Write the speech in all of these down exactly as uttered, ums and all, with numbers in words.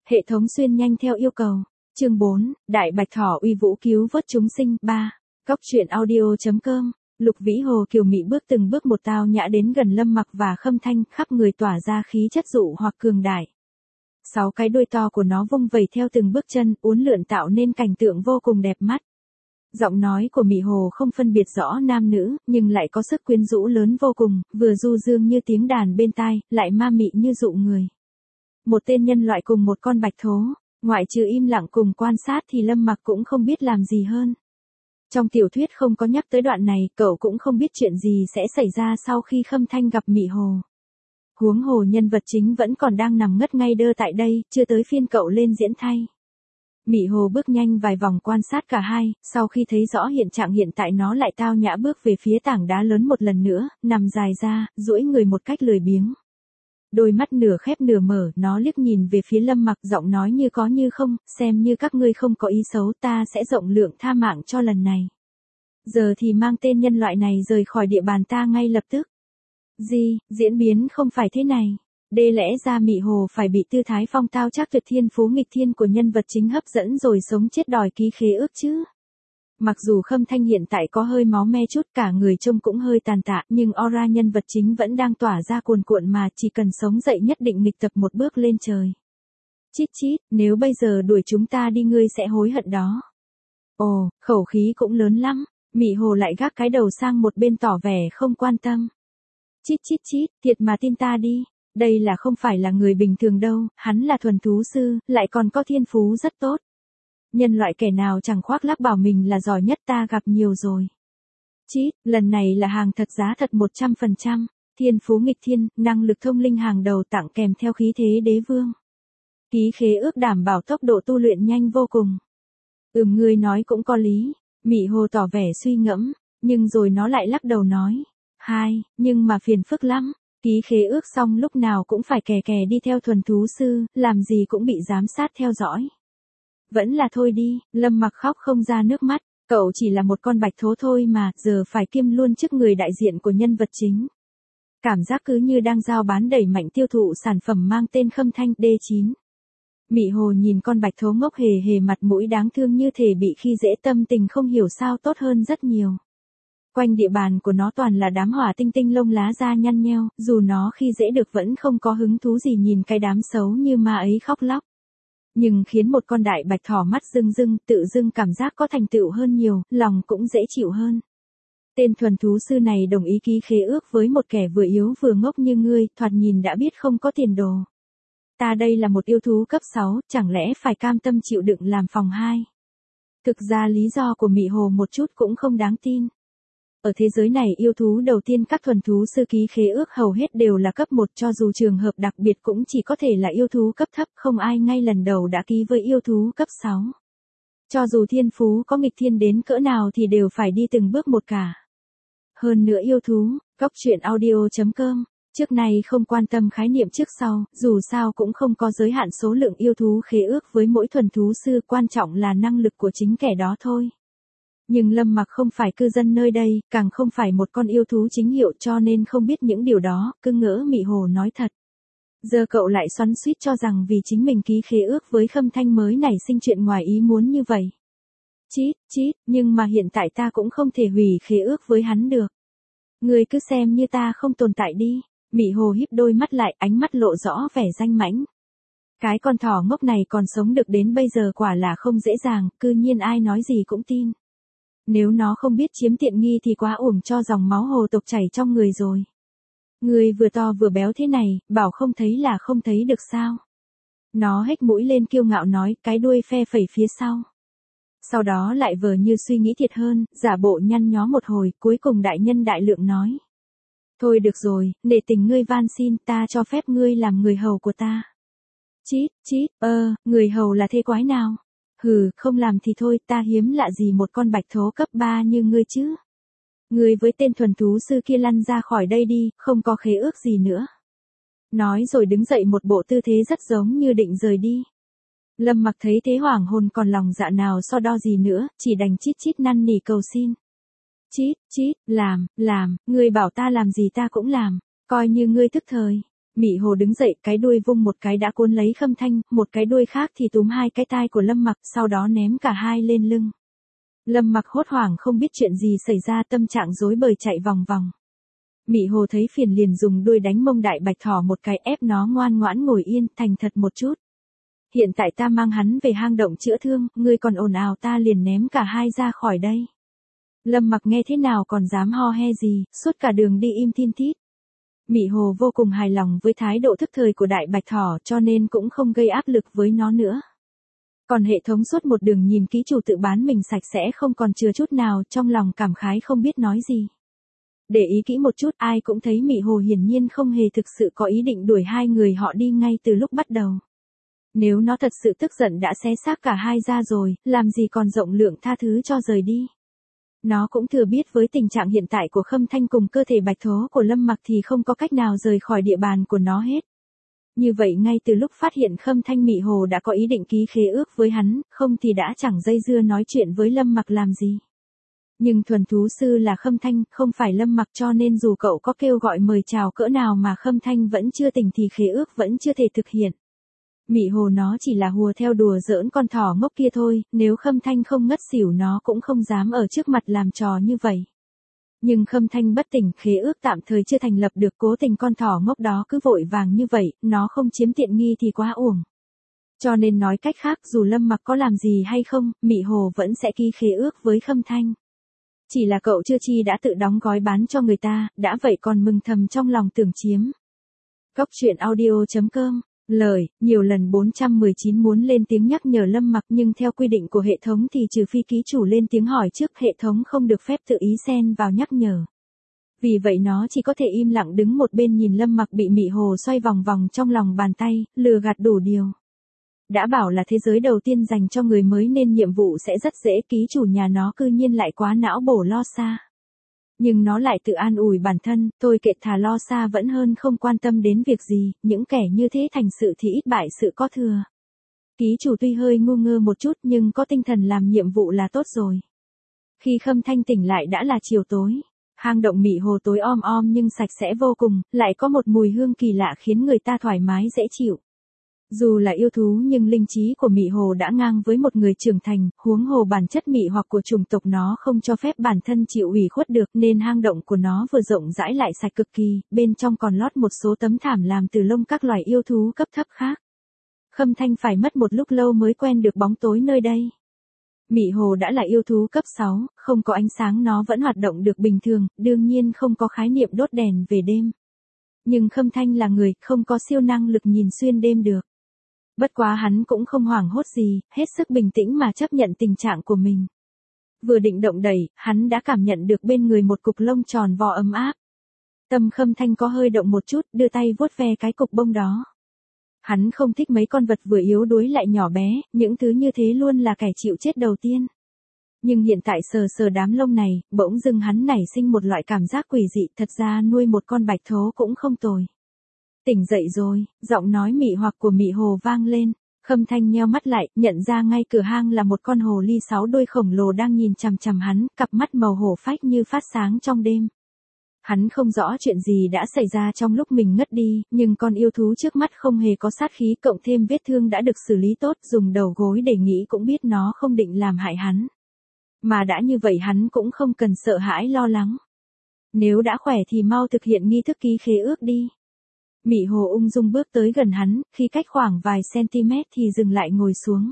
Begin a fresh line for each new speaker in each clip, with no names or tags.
Hệ thống xuyên nhanh theo yêu cầu. Chương bốn, Đại Bạch Thỏ uy vũ cứu vớt chúng sinh. ba. Góc truyện audio chấm com. Lục Vĩ Hồ kiều mị bước từng bước một tao nhã đến gần Lâm Mặc và Khâm Thanh, khắp người tỏa ra khí chất dụ hoặc cường đại. Sáu cái đuôi to của nó vung vẩy theo từng bước chân, uốn lượn tạo nên cảnh tượng vô cùng đẹp mắt. Giọng nói của Mị Hồ không phân biệt rõ nam nữ, nhưng lại có sức quyến rũ lớn vô cùng, vừa du dương như tiếng đàn bên tai, lại ma mị như dụ người. Một tên nhân loại cùng một con bạch thố, ngoại trừ im lặng cùng quan sát thì Lâm Mặc cũng không biết làm gì hơn. Trong tiểu thuyết không có nhắc tới đoạn này, cậu cũng không biết chuyện gì sẽ xảy ra sau khi Khâm Thanh gặp Mị Hồ. Huống hồ nhân vật chính vẫn còn đang nằm ngất ngay đơ tại đây, chưa tới phiên cậu lên diễn thay. Mị Hồ bước nhanh vài vòng quan sát cả hai, sau khi thấy rõ hiện trạng hiện tại nó lại tao nhã bước về phía tảng đá lớn một lần nữa, nằm dài ra, duỗi người một cách lười biếng. Đôi mắt nửa khép nửa mở, nó liếc nhìn về phía Lâm Mặc, giọng nói như có như không, xem như các ngươi không có ý xấu, ta sẽ rộng lượng tha mạng cho lần này. Giờ thì mang tên nhân loại này rời khỏi địa bàn ta ngay lập tức. Gì, diễn biến không phải thế này. Đê lẽ ra Mị Hồ phải bị tư thái phong tao chắc tuyệt thiên phú nghịch thiên của nhân vật chính hấp dẫn rồi sống chết đòi ký khế ước chứ. Mặc dù Khâm Thanh hiện tại có hơi máu me chút, cả người trông cũng hơi tàn tạ, nhưng aura nhân vật chính vẫn đang tỏa ra cuồn cuộn mà, chỉ cần sống dậy nhất định nghịch tập một bước lên trời. Chít chít, nếu bây giờ đuổi chúng ta đi ngươi sẽ hối hận đó. Ồ, khẩu khí cũng lớn lắm. Mị Hồ lại gác cái đầu sang một bên tỏ vẻ không quan tâm. Chít chít chít, thiệt mà tin ta đi. Đây là không phải là người bình thường đâu, hắn là thuần thú sư, lại còn có thiên phú rất tốt. Nhân loại kẻ nào chẳng khoác lác bảo mình là giỏi nhất, ta gặp nhiều rồi. Chít, lần này là hàng thật giá thật một trăm phần trăm, thiên phú nghịch thiên, năng lực thông linh hàng đầu tặng kèm theo khí thế đế vương. Ký khế ước đảm bảo tốc độ tu luyện nhanh vô cùng. Ừm, ngươi nói cũng có lý. Mị Hồ tỏ vẻ suy ngẫm, nhưng rồi nó lại lắc đầu nói. Hai, nhưng mà phiền phức lắm. Ký khế ước xong lúc nào cũng phải kè kè đi theo thuần thú sư, làm gì cũng bị giám sát theo dõi. Vẫn là thôi đi. Lâm Mặc khóc không ra nước mắt, cậu chỉ là một con bạch thố thôi mà, giờ phải kiêm luôn chức người đại diện của nhân vật chính. Cảm giác cứ như đang giao bán đẩy mạnh tiêu thụ sản phẩm mang tên Khâm Thanh D chín. Mị Hồ nhìn con bạch thố ngốc hề hề mặt mũi đáng thương như thể bị khi dễ, tâm tình không hiểu sao tốt hơn rất nhiều. Quanh địa bàn của nó toàn là đám hỏa tinh tinh lông lá da nhăn nheo, dù nó khi dễ được vẫn không có hứng thú gì nhìn cái đám xấu như ma ấy khóc lóc. Nhưng khiến một con đại bạch thỏ mắt rưng rưng, tự dưng cảm giác có thành tựu hơn nhiều, lòng cũng dễ chịu hơn. Tên thuần thú sư này đồng ý ký khế ước với một kẻ vừa yếu vừa ngốc như ngươi, thoạt nhìn đã biết không có tiền đồ. Ta đây là một yêu thú cấp sáu, chẳng lẽ phải cam tâm chịu đựng làm phòng hai? Thực ra lý do của Mị Hồ một chút cũng không đáng tin. Ở thế giới này yêu thú đầu tiên các thuần thú sư ký khế ước hầu hết đều là cấp một, cho dù trường hợp đặc biệt cũng chỉ có thể là yêu thú cấp thấp, không ai ngay lần đầu đã ký với yêu thú cấp sáu. Cho dù thiên phú có nghịch thiên đến cỡ nào thì đều phải đi từng bước một cả. Hơn nữa yêu thú, góc truyện audio chấm com, trước nay không quan tâm khái niệm trước sau, dù sao cũng không có giới hạn số lượng yêu thú khế ước với mỗi thuần thú sư, quan trọng là năng lực của chính kẻ đó thôi. Nhưng Lâm Mặc không phải cư dân nơi đây, càng không phải một con yêu thú chính hiệu, cho nên không biết những điều đó, cứ ngỡ Mị Hồ nói thật. Giờ cậu lại xoắn xuýt cho rằng vì chính mình ký khế ước với Khâm Thanh mới nảy sinh chuyện ngoài ý muốn như vậy. Chít, chít, nhưng mà hiện tại ta cũng không thể hủy khế ước với hắn được. Ngươi cứ xem như ta không tồn tại đi. Mị Hồ híp đôi mắt lại, ánh mắt lộ rõ vẻ danh mãnh. Cái con thỏ ngốc này còn sống được đến bây giờ quả là không dễ dàng, cư nhiên ai nói gì cũng tin. Nếu nó không biết chiếm tiện nghi thì quá uổng cho dòng máu hồ tộc chảy trong người rồi. Người vừa to vừa béo thế này, bảo không thấy là không thấy được sao. Nó hếch mũi lên kiêu ngạo nói, cái đuôi phe phẩy phía sau. Sau đó lại vờ như suy nghĩ thiệt hơn, giả bộ nhăn nhó một hồi, cuối cùng đại nhân đại lượng nói. Thôi được rồi, nể tình ngươi van xin, ta cho phép ngươi làm người hầu của ta. Chít, chít, ơ, người hầu là thế quái nào? Hừ, không làm thì thôi, ta hiếm lạ gì một con bạch thố cấp ba như ngươi chứ. Ngươi với tên thuần thú sư kia lăn ra khỏi đây đi, không có khế ước gì nữa. Nói rồi đứng dậy một bộ tư thế rất giống như định rời đi. Lâm Mặc thấy thế hoảng hồn còn lòng dạ nào so đo gì nữa, chỉ đành chít chít năn nỉ cầu xin. Chít, chít, làm, làm, ngươi bảo ta làm gì ta cũng làm, coi như ngươi thức thời. Mị Hồ đứng dậy, cái đuôi vung một cái đã cuốn lấy Khâm Thanh, một cái đuôi khác thì túm hai cái tai của Lâm Mặc, sau đó ném cả hai lên lưng. Lâm Mặc hốt hoảng không biết chuyện gì xảy ra, tâm trạng rối bời chạy vòng vòng. Mị Hồ thấy phiền liền dùng đuôi đánh mông Đại Bạch Thỏ một cái, ép nó ngoan ngoãn ngồi yên, thành thật một chút. Hiện tại ta mang hắn về hang động chữa thương, ngươi còn ồn ào ta liền ném cả hai ra khỏi đây. Lâm Mặc nghe thế nào còn dám ho he gì, suốt cả đường đi im thiên thít. Mị Hồ vô cùng hài lòng với thái độ thức thời của Đại Bạch Thỏ cho nên cũng không gây áp lực với nó nữa. Còn hệ thống suốt một đường nhìn ký chủ tự bán mình sạch sẽ không còn chừa chút nào, trong lòng cảm khái không biết nói gì. Để ý kỹ một chút, ai cũng thấy Mị Hồ hiển nhiên không hề thực sự có ý định đuổi hai người họ đi ngay từ lúc bắt đầu. Nếu nó thật sự tức giận đã xé xác cả hai ra rồi, làm gì còn rộng lượng tha thứ cho rời đi. Nó cũng thừa biết với tình trạng hiện tại của Khâm Thanh cùng cơ thể bạch thố của Lâm Mặc thì không có cách nào rời khỏi địa bàn của nó hết. Như vậy ngay từ lúc phát hiện Khâm Thanh, Mị Hồ đã có ý định ký khế ước với hắn, không thì đã chẳng dây dưa nói chuyện với Lâm Mặc làm gì. Nhưng thuần thú sư là Khâm Thanh, không phải Lâm Mặc, cho nên dù cậu có kêu gọi mời chào cỡ nào mà Khâm Thanh vẫn chưa tỉnh thì khế ước vẫn chưa thể thực hiện. Mị Hồ nó chỉ là hùa theo đùa giỡn con thỏ ngốc kia thôi, nếu Khâm Thanh không ngất xỉu nó cũng không dám ở trước mặt làm trò như vậy. Nhưng Khâm Thanh bất tỉnh, khế ước tạm thời chưa thành lập được, cố tình con thỏ ngốc đó cứ vội vàng như vậy, nó không chiếm tiện nghi thì quá uổng. Cho nên nói cách khác, dù Lâm Mặc có làm gì hay không, Mị Hồ vẫn sẽ ký khế ước với Khâm Thanh. Chỉ là cậu chưa chi đã tự đóng gói bán cho người ta, đã vậy còn mừng thầm trong lòng tưởng chiếm. Góc truyện audio chấm com. Lời, nhiều lần bốn trăm mười chín muốn lên tiếng nhắc nhở Lâm Mặc nhưng theo quy định của hệ thống thì trừ phi ký chủ lên tiếng hỏi trước, hệ thống không được phép tự ý xen vào nhắc nhở. Vì vậy nó chỉ có thể im lặng đứng một bên nhìn Lâm Mặc bị Mị Hồ xoay vòng vòng trong lòng bàn tay, lừa gạt đủ điều. Đã bảo là thế giới đầu tiên dành cho người mới nên nhiệm vụ sẽ rất dễ, ký chủ nhà nó cư nhiên lại quá não bổ lo xa. Nhưng nó lại tự an ủi bản thân, tôi kệ, thà lo xa vẫn hơn không quan tâm đến việc gì, những kẻ như thế thành sự thì ít bại sự có thừa. Ký chủ tuy hơi ngu ngơ một chút nhưng có tinh thần làm nhiệm vụ là tốt rồi. Khi Khâm Thanh tỉnh lại đã là chiều tối. Hang động Mị Hồ tối om om nhưng sạch sẽ vô cùng, lại có một mùi hương kỳ lạ khiến người ta thoải mái dễ chịu. Dù là yêu thú nhưng linh trí của Mị Hồ đã ngang với một người trưởng thành, huống hồ bản chất mị hoặc của chủng tộc nó không cho phép bản thân chịu ủy khuất được nên hang động của nó vừa rộng rãi lại sạch cực kỳ, bên trong còn lót một số tấm thảm làm từ lông các loài yêu thú cấp thấp khác. Khâm Thanh phải mất một lúc lâu mới quen được bóng tối nơi đây. Mị Hồ đã là yêu thú cấp sáu, không có ánh sáng nó vẫn hoạt động được bình thường, đương nhiên không có khái niệm đốt đèn về đêm. Nhưng Khâm Thanh là người, không có siêu năng lực nhìn xuyên đêm được. Bất quá hắn cũng không hoảng hốt gì, hết sức bình tĩnh mà chấp nhận tình trạng của mình. Vừa định động đẩy, hắn đã cảm nhận được bên người một cục lông tròn vo ấm áp. Tâm Khâm Thanh có hơi động một chút, đưa tay vuốt ve cái cục bông đó. Hắn không thích mấy con vật vừa yếu đuối lại nhỏ bé, những thứ như thế luôn là kẻ chịu chết đầu tiên. Nhưng hiện tại sờ sờ đám lông này, bỗng dưng hắn nảy sinh một loại cảm giác quỷ dị, thật ra nuôi một con bạch thố cũng không tồi. Tỉnh dậy rồi, giọng nói mị hoặc của Mị Hồ vang lên. Khâm Thanh nheo mắt lại, nhận ra ngay cửa hang là một con hồ ly sáu đuôi khổng lồ đang nhìn chằm chằm hắn, cặp mắt màu hổ phách như phát sáng trong đêm. Hắn không rõ chuyện gì đã xảy ra trong lúc mình ngất đi, nhưng con yêu thú trước mắt không hề có sát khí, cộng thêm vết thương đã được xử lý tốt, dùng đầu gối để nghĩ cũng biết nó không định làm hại hắn. Mà đã như vậy hắn cũng không cần sợ hãi lo lắng. Nếu đã khỏe thì mau thực hiện nghi thức ký khế ước đi. Mị Hồ ung dung bước tới gần hắn, khi cách khoảng vài cm thì dừng lại ngồi xuống.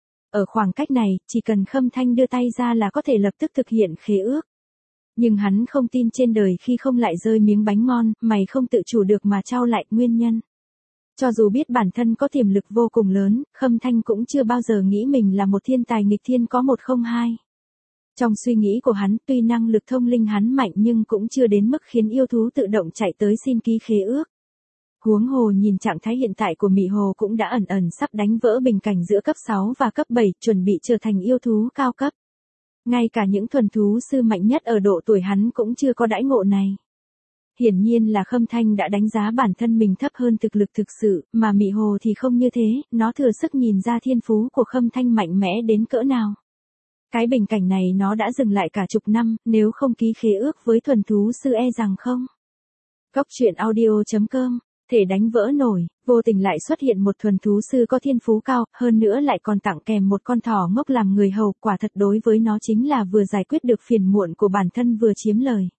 Ở khoảng cách này, chỉ cần Khâm Thanh đưa tay ra là có thể lập tức thực hiện khế ước. Nhưng hắn không tin trên đời khi không lại rơi miếng bánh ngon, mày không tự chủ được mà trao lại nguyên nhân. Cho dù biết bản thân có tiềm lực vô cùng lớn, Khâm Thanh cũng chưa bao giờ nghĩ mình là một thiên tài nghịch thiên có một không hai. Trong suy nghĩ của hắn, tuy năng lực thông linh hắn mạnh nhưng cũng chưa đến mức khiến yêu thú tự động chạy tới xin ký khế ước. Huống hồ nhìn trạng thái hiện tại của Mị Hồ cũng đã ẩn ẩn sắp đánh vỡ bình cảnh giữa cấp sáu và cấp bảy, chuẩn bị trở thành yêu thú cao cấp. Ngay cả những thuần thú sư mạnh nhất ở độ tuổi hắn cũng chưa có đãi ngộ này. Hiển nhiên là Khâm Thanh đã đánh giá bản thân mình thấp hơn thực lực thực sự, mà Mị Hồ thì không như thế, nó thừa sức nhìn ra thiên phú của Khâm Thanh mạnh mẽ đến cỡ nào. Cái bình cảnh này nó đã dừng lại cả chục năm, nếu không ký khế ước với thuần thú sư e rằng không. Góc truyện audio chấm com thể đánh vỡ nổi, vô tình lại xuất hiện một thuần thú sư có thiên phú cao, hơn nữa lại còn tặng kèm một con thỏ ngốc làm người hầu, quả thật đối với nó chính là vừa giải quyết được phiền muộn của bản thân vừa chiếm lời.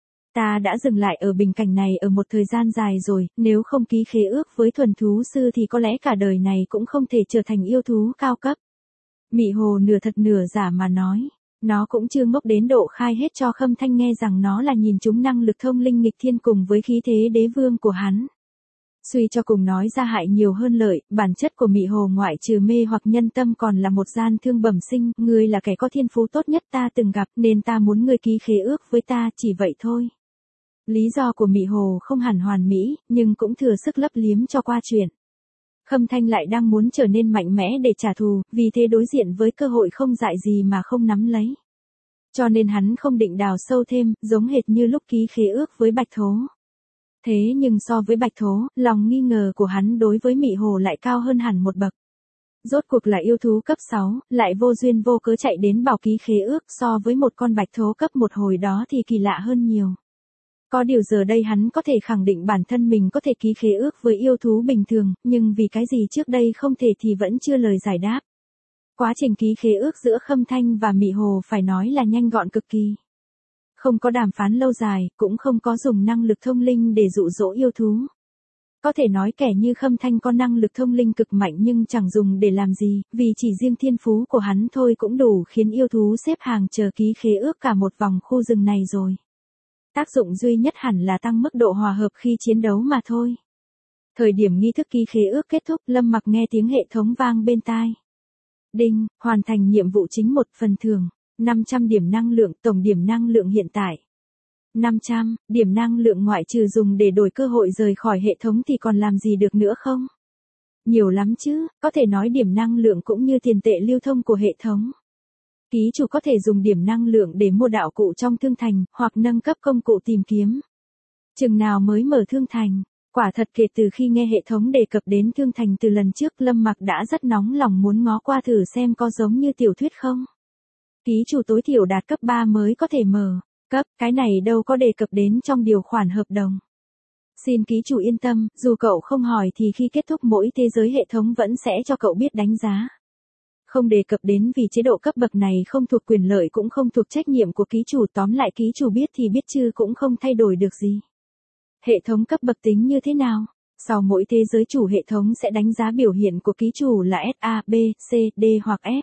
Ta đã dừng lại ở bình cảnh này ở một thời gian dài rồi, nếu không ký khế ước với thuần thú sư thì có lẽ cả đời này cũng không thể trở thành yêu thú cao cấp. Mị hồ nửa thật nửa giả mà nói. Nó cũng chưa ngốc đến độ khai hết cho Khâm Thanh nghe rằng nó là nhìn chúng năng lực thông linh nghịch thiên cùng với khí thế đế vương của hắn. Suy cho cùng nói ra hại nhiều hơn lợi, bản chất của Mị hồ ngoại trừ mê hoặc nhân tâm còn là một gian thương bẩm sinh, ngươi là kẻ có thiên phú tốt nhất ta từng gặp nên ta muốn ngươi ký khế ước với ta, chỉ vậy thôi. Lý do của Mị hồ không hẳn hoàn mỹ, nhưng cũng thừa sức lấp liếm cho qua chuyện. Khâm Thanh lại đang muốn trở nên mạnh mẽ để trả thù, vì thế đối diện với cơ hội không dại gì mà không nắm lấy. Cho nên hắn không định đào sâu thêm, giống hệt như lúc ký khế ước với Bạch Thố. Thế nhưng so với Bạch Thố, lòng nghi ngờ của hắn đối với Mị hồ lại cao hơn hẳn một bậc. Rốt cuộc là yêu thú cấp sáu, lại vô duyên vô cớ chạy đến bảo ký khế ước, so với một con Bạch Thố cấp một hồi đó thì kỳ lạ hơn nhiều. Có điều giờ đây hắn có thể khẳng định bản thân mình có thể ký khế ước với yêu thú bình thường, nhưng vì cái gì trước đây không thể thì vẫn chưa lời giải đáp. Quá trình ký khế ước giữa Khâm Thanh và Mị hồ phải nói là nhanh gọn cực kỳ. Không có đàm phán lâu dài, cũng không có dùng năng lực thông linh để dụ dỗ yêu thú. Có thể nói kẻ như Khâm Thanh có năng lực thông linh cực mạnh nhưng chẳng dùng để làm gì, vì chỉ riêng thiên phú của hắn thôi cũng đủ khiến yêu thú xếp hàng chờ ký khế ước cả một vòng khu rừng này rồi. Tác dụng duy nhất hẳn là tăng mức độ hòa hợp khi chiến đấu mà thôi. Thời điểm nghi thức ký khế ước kết thúc, Lâm Mặc nghe tiếng hệ thống vang bên tai. Đinh, hoàn thành nhiệm vụ chính một phần thưởng, năm trăm điểm năng lượng, tổng điểm năng lượng hiện tại. năm trăm, điểm năng lượng ngoại trừ dùng để đổi cơ hội rời khỏi hệ thống thì còn làm gì được nữa không? Nhiều lắm chứ, có thể nói điểm năng lượng cũng như tiền tệ lưu thông của hệ thống. Ký chủ có thể dùng điểm năng lượng để mua đạo cụ trong thương thành, hoặc nâng cấp công cụ tìm kiếm. Chừng nào mới mở thương thành? Quả thật kể từ khi nghe hệ thống đề cập đến thương thành từ lần trước, Lâm Mặc đã rất nóng lòng muốn ngó qua thử xem có giống như tiểu thuyết không. Ký chủ tối thiểu đạt cấp ba mới có thể mở. Cấp, cái này đâu có đề cập đến trong điều khoản hợp đồng. Xin ký chủ yên tâm, dù cậu không hỏi thì khi kết thúc mỗi thế giới hệ thống vẫn sẽ cho cậu biết đánh giá. Không đề cập đến vì chế độ cấp bậc này không thuộc quyền lợi cũng không thuộc trách nhiệm của ký chủ, tóm lại ký chủ biết thì biết chứ cũng không thay đổi được gì. Hệ thống cấp bậc tính như thế nào? Sau mỗi thế giới chủ hệ thống sẽ đánh giá biểu hiện của ký chủ là S A, B, C, D hoặc F.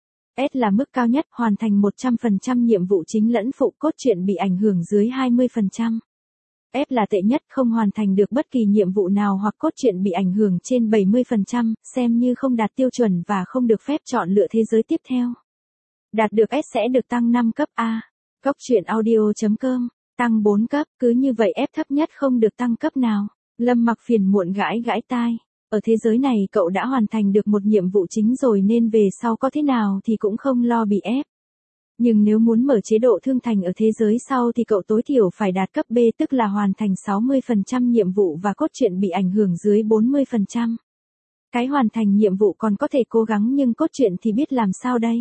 S là mức cao nhất, hoàn thành một trăm phần trăm nhiệm vụ chính lẫn phụ, cốt truyện bị ảnh hưởng dưới hai mươi phần trăm. F là tệ nhất, không hoàn thành được bất kỳ nhiệm vụ nào hoặc cốt truyện bị ảnh hưởng trên bảy mươi phần trăm, xem như không đạt tiêu chuẩn và không được phép chọn lựa thế giới tiếp theo. Đạt được S sẽ được tăng năm cấp A. Cốc truyện audio chấm com, tăng bốn cấp, cứ như vậy F thấp nhất không được tăng cấp nào. Lâm Mặc phiền muộn gãi gãi tai. Ở thế giới này cậu đã hoàn thành được một nhiệm vụ chính rồi nên về sau có thế nào thì cũng không lo bị ép. Nhưng nếu muốn mở chế độ thương thành ở thế giới sau thì cậu tối thiểu phải đạt cấp B, tức là hoàn thành sáu mươi phần trăm nhiệm vụ và cốt truyện bị ảnh hưởng dưới bốn mươi phần trăm. Cái hoàn thành nhiệm vụ còn có thể cố gắng nhưng cốt truyện thì biết làm sao đây?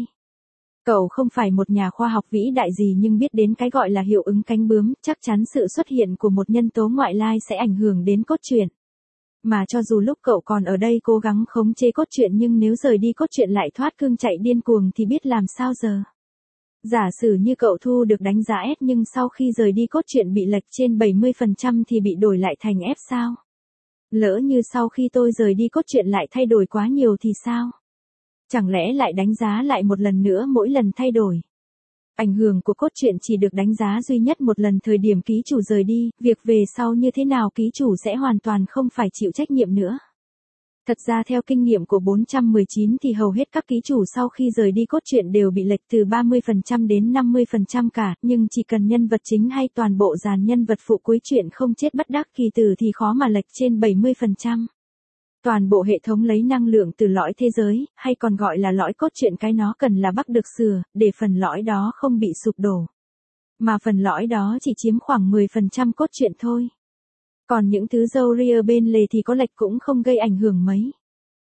Cậu không phải một nhà khoa học vĩ đại gì nhưng biết đến cái gọi là hiệu ứng cánh bướm, chắc chắn sự xuất hiện của một nhân tố ngoại lai sẽ ảnh hưởng đến cốt truyện. Mà cho dù lúc cậu còn ở đây cố gắng khống chế cốt truyện nhưng nếu rời đi cốt truyện lại thoát cương chạy điên cuồng thì biết làm sao giờ? Giả sử như cậu thu được đánh giá S nhưng sau khi rời đi cốt truyện bị lệch trên bảy mươi phần trăm thì bị đổi lại thành F sao? Lỡ như sau khi tôi rời đi cốt truyện lại thay đổi quá nhiều thì sao? Chẳng lẽ lại đánh giá lại một lần nữa mỗi lần thay đổi? Ảnh hưởng của cốt truyện chỉ được đánh giá duy nhất một lần thời điểm ký chủ rời đi, việc về sau như thế nào ký chủ sẽ hoàn toàn không phải chịu trách nhiệm nữa. Thật ra theo kinh nghiệm của bốn trăm mười chín thì hầu hết các ký chủ sau khi rời đi cốt truyện đều bị lệch từ ba mươi phần trăm đến năm mươi phần trăm cả, nhưng chỉ cần nhân vật chính hay toàn bộ dàn nhân vật phụ cuối truyện không chết bất đắc kỳ tử thì khó mà lệch trên bảy mươi phần trăm. Toàn bộ hệ thống lấy năng lượng từ lõi thế giới, hay còn gọi là lõi cốt truyện, cái nó cần là bắc được sửa, để phần lõi đó không bị sụp đổ. Mà phần lõi đó chỉ chiếm khoảng mười phần trăm cốt truyện thôi. Còn những thứ râu ria bên lề thì có lệch cũng không gây ảnh hưởng mấy.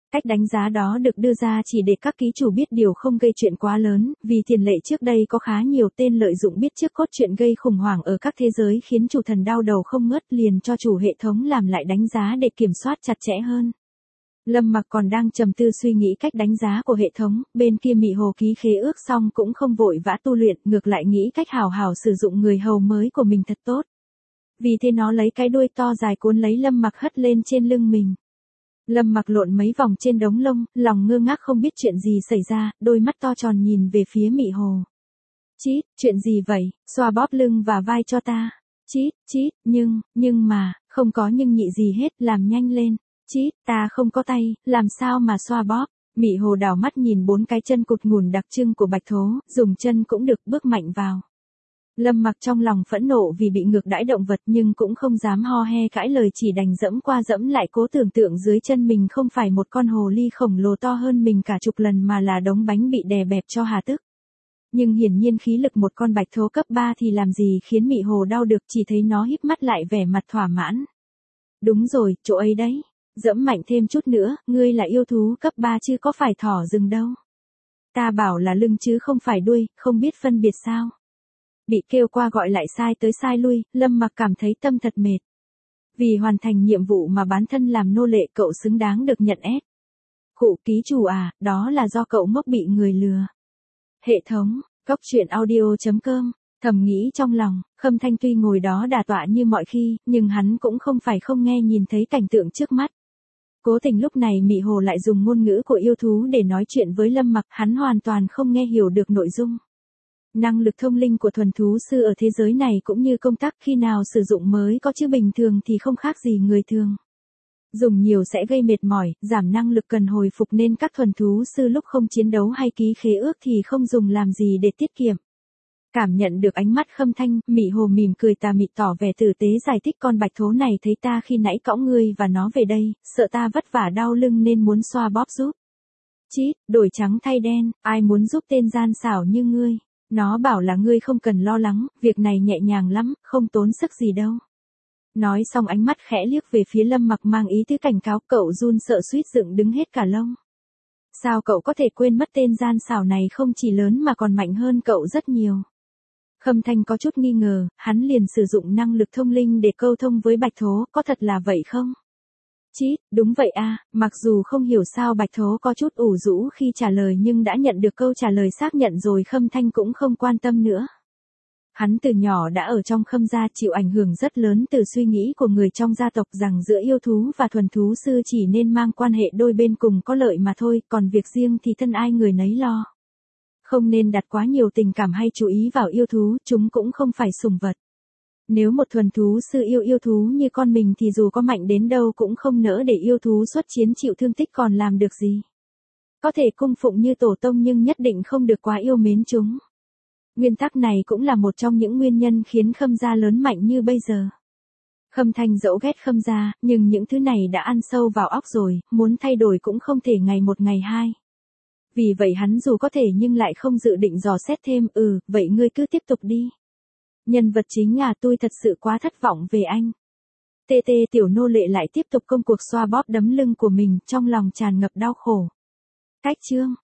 Cách đánh giá đó được đưa ra chỉ để các ký chủ biết điều không gây chuyện quá lớn, vì tiền lệ trước đây có khá nhiều tên lợi dụng biết trước cốt truyện gây khủng hoảng ở các thế giới khiến chủ thần đau đầu không ngớt, liền cho chủ hệ thống làm lại đánh giá để kiểm soát chặt chẽ hơn. Lâm Mặc còn đang trầm tư suy nghĩ cách đánh giá của hệ thống, bên kia Mị Hồ ký khế ước xong cũng không vội vã tu luyện, ngược lại nghĩ cách hào hào sử dụng người hầu mới của mình thật tốt. Vì thế nó lấy cái đuôi to dài cuốn lấy Lâm Mặc hất lên trên lưng mình. Lâm Mặc lộn mấy vòng trên đống lông, lòng ngơ ngác không biết chuyện gì xảy ra, đôi mắt to tròn nhìn về phía Mị Hồ. Chít, chuyện gì vậy, xoa bóp lưng và vai cho ta. Chít, chít, nhưng, nhưng mà, không có nhưng nhị gì hết, làm nhanh lên. Chít, ta không có tay, làm sao mà xoa bóp. Mị Hồ đảo mắt nhìn bốn cái chân cụt ngùn đặc trưng của Bạch Thố, dùng chân cũng được, bước mạnh vào. Lâm Mặc trong lòng phẫn nộ vì bị ngược đãi động vật nhưng cũng không dám ho he cãi lời, chỉ đành dẫm qua dẫm lại, cố tưởng tượng dưới chân mình không phải một con hồ ly khổng lồ to hơn mình cả chục lần mà là đống bánh bị đè bẹp cho hà tức. Nhưng hiển nhiên khí lực một con Bạch Thố cấp ba thì làm gì khiến Mị Hồ đau được, chỉ thấy nó híp mắt lại vẻ mặt thỏa mãn. Đúng rồi, chỗ ấy đấy. Dẫm mạnh thêm chút nữa, ngươi là yêu thú cấp ba chứ có phải thỏ rừng đâu. Ta bảo là lưng chứ không phải đuôi, không biết phân biệt sao. Bị kêu qua gọi lại sai tới sai lui, Lâm Mặc cảm thấy tâm thật mệt. Vì hoàn thành nhiệm vụ mà bán thân làm nô lệ, cậu xứng đáng được nhận ép. Khụ ký chủ à, đó là do cậu ngốc bị người lừa. Hệ thống, góc truyện audio chấm com, thầm nghĩ trong lòng, Khâm Thanh tuy ngồi đó đả tọa như mọi khi, nhưng hắn cũng không phải không nghe nhìn thấy cảnh tượng trước mắt. Cố tình lúc này Mị Hồ lại dùng ngôn ngữ của yêu thú để nói chuyện với Lâm Mặc, hắn hoàn toàn không nghe hiểu được nội dung. Năng lực thông linh của thuần thú sư ở thế giới này cũng như công tắc khi nào sử dụng mới có, chứ bình thường thì không khác gì người thường. Dùng nhiều sẽ gây mệt mỏi, giảm năng lực cần hồi phục, nên các thuần thú sư lúc không chiến đấu hay ký khế ước thì không dùng làm gì để tiết kiệm. Cảm nhận được ánh mắt Khâm Thanh, Mị Hồ mỉm cười tà mị tỏ vẻ tử tế giải thích, con Bạch Thố này thấy ta khi nãy cõng ngươi và nó về đây, sợ ta vất vả đau lưng nên muốn xoa bóp giúp. Chít, đổi trắng thay đen, ai muốn giúp tên gian xảo như ngươi. Nó bảo là ngươi không cần lo lắng, việc này nhẹ nhàng lắm, không tốn sức gì đâu. Nói xong ánh mắt khẽ liếc về phía Lâm Mặc mang ý tứ cảnh cáo, cậu run sợ suýt dựng đứng hết cả lông. Sao cậu có thể quên mất tên gian xảo này không chỉ lớn mà còn mạnh hơn cậu rất nhiều. Khâm Thanh có chút nghi ngờ, hắn liền sử dụng năng lực thông linh để câu thông với Bạch Thố, có thật là vậy không? Chít, đúng vậy a, mặc dù không hiểu sao Bạch Thố có chút ủ rũ khi trả lời nhưng đã nhận được câu trả lời xác nhận rồi, Khâm Thanh cũng không quan tâm nữa. Hắn từ nhỏ đã ở trong Khâm gia, chịu ảnh hưởng rất lớn từ suy nghĩ của người trong gia tộc rằng giữa yêu thú và thuần thú sư chỉ nên mang quan hệ đôi bên cùng có lợi mà thôi, còn việc riêng thì thân ai người nấy lo. Không nên đặt quá nhiều tình cảm hay chú ý vào yêu thú, chúng cũng không phải sủng vật. Nếu một thuần thú sư yêu yêu thú như con mình thì dù có mạnh đến đâu cũng không nỡ để yêu thú xuất chiến chịu thương tích còn làm được gì. Có thể cung phụng như tổ tông nhưng nhất định không được quá yêu mến chúng. Nguyên tắc này cũng là một trong những nguyên nhân khiến Khâm gia lớn mạnh như bây giờ. Khâm Thanh dẫu ghét Khâm gia, nhưng những thứ này đã ăn sâu vào óc rồi, muốn thay đổi cũng không thể ngày một ngày hai. Vì vậy hắn dù có thể nhưng lại không dự định dò xét thêm, ừ, vậy ngươi cứ tiếp tục đi. Nhân vật chính à, tôi thật sự quá thất vọng về anh. Tê tê tiểu nô lệ lại tiếp tục công cuộc xoa bóp đấm lưng của mình, trong lòng tràn ngập đau khổ. Cách chương